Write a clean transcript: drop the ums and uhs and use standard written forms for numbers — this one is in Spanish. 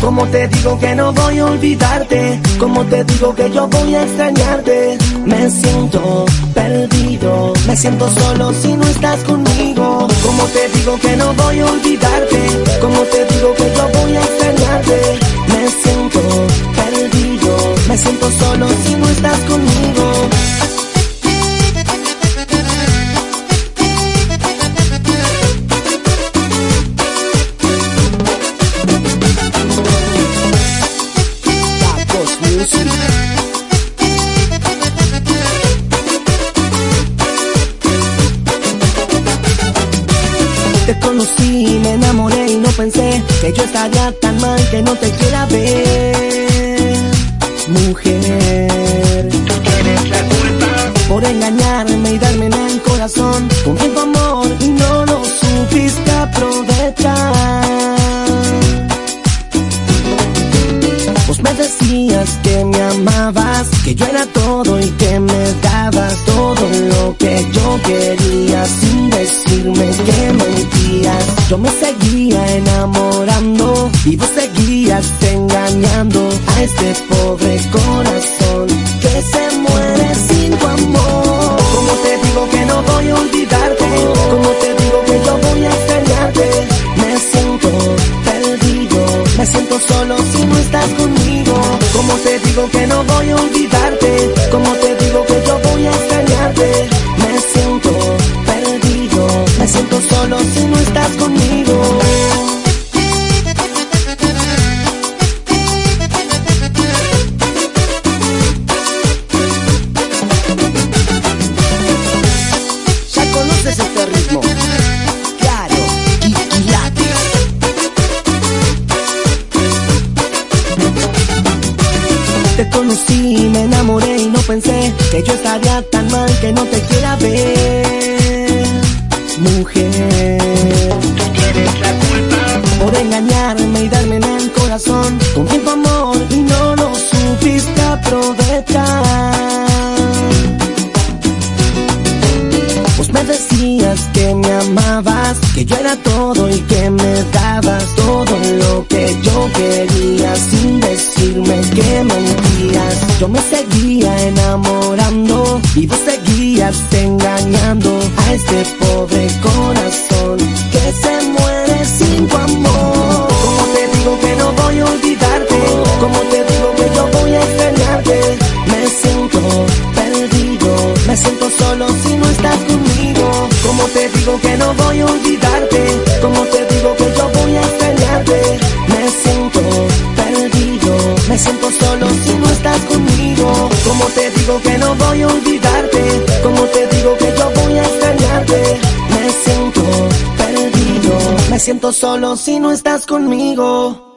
Como te digo que no voy a olvidarte, como te digo que yo voy a extrañarte. Me siento perdido, me siento solo si no estás conmigo. Como te digo que no voy a olvidarte, como te digo que yo voy a extrañarte. Me siento perdido, me siento solo si no estás conmigo. Te conocí, me enamoré y no pensé que yo estaría tan mal que no te quiera ver. Mujer, tú tienes la culpa por engañarme y darme en el corazón con tu amor y no lo supiste aprovechar. Vos me decías que me amabas, que yo era todo y que me dabas todo lo que yo quería sin decirme que mentías. Yo me seguía enamorando y vos seguías engañando a este pobre corazón que se muere sin tu amor. Como te digo que no voy a olvidarte, como te digo que yo voy a extrañarte. Me siento perdido, me siento solo si no estás conmigo. Como te digo que no voy a olvidarte, como te digo que yo voy a extrañarte. Me siento perdido, me siento solo si no estás conmigo. Ya conoces este ritmo, claro, y late. Te conocí, me enamoré y no pensé que yo estaría tan mal que no te quiera ver. Mujer, tú tienes la culpa por engañarme y darme en el corazón con tu amor y no lo supiste aprovechar. Vos me decías que me amabas, que yo era todo y que me dabas todo lo que yo quería sin decirme que mentías. Yo me seguía enamorando y vos seguías engañando a este pobre corazón que se muere sin tu amor. Como te digo que no voy a olvidarte, como te digo que yo voy a extrañarte. Me siento perdido, me siento solo si no estás conmigo. Como te digo que no voy a olvidarte, como te digo que yo voy a extrañarte. Me siento perdido, me siento solo si no estás conmigo. Como te digo que no voy a olvidarte, como te digo que yo voy a extrañarte. Me siento perdido, me siento solo si no estás conmigo.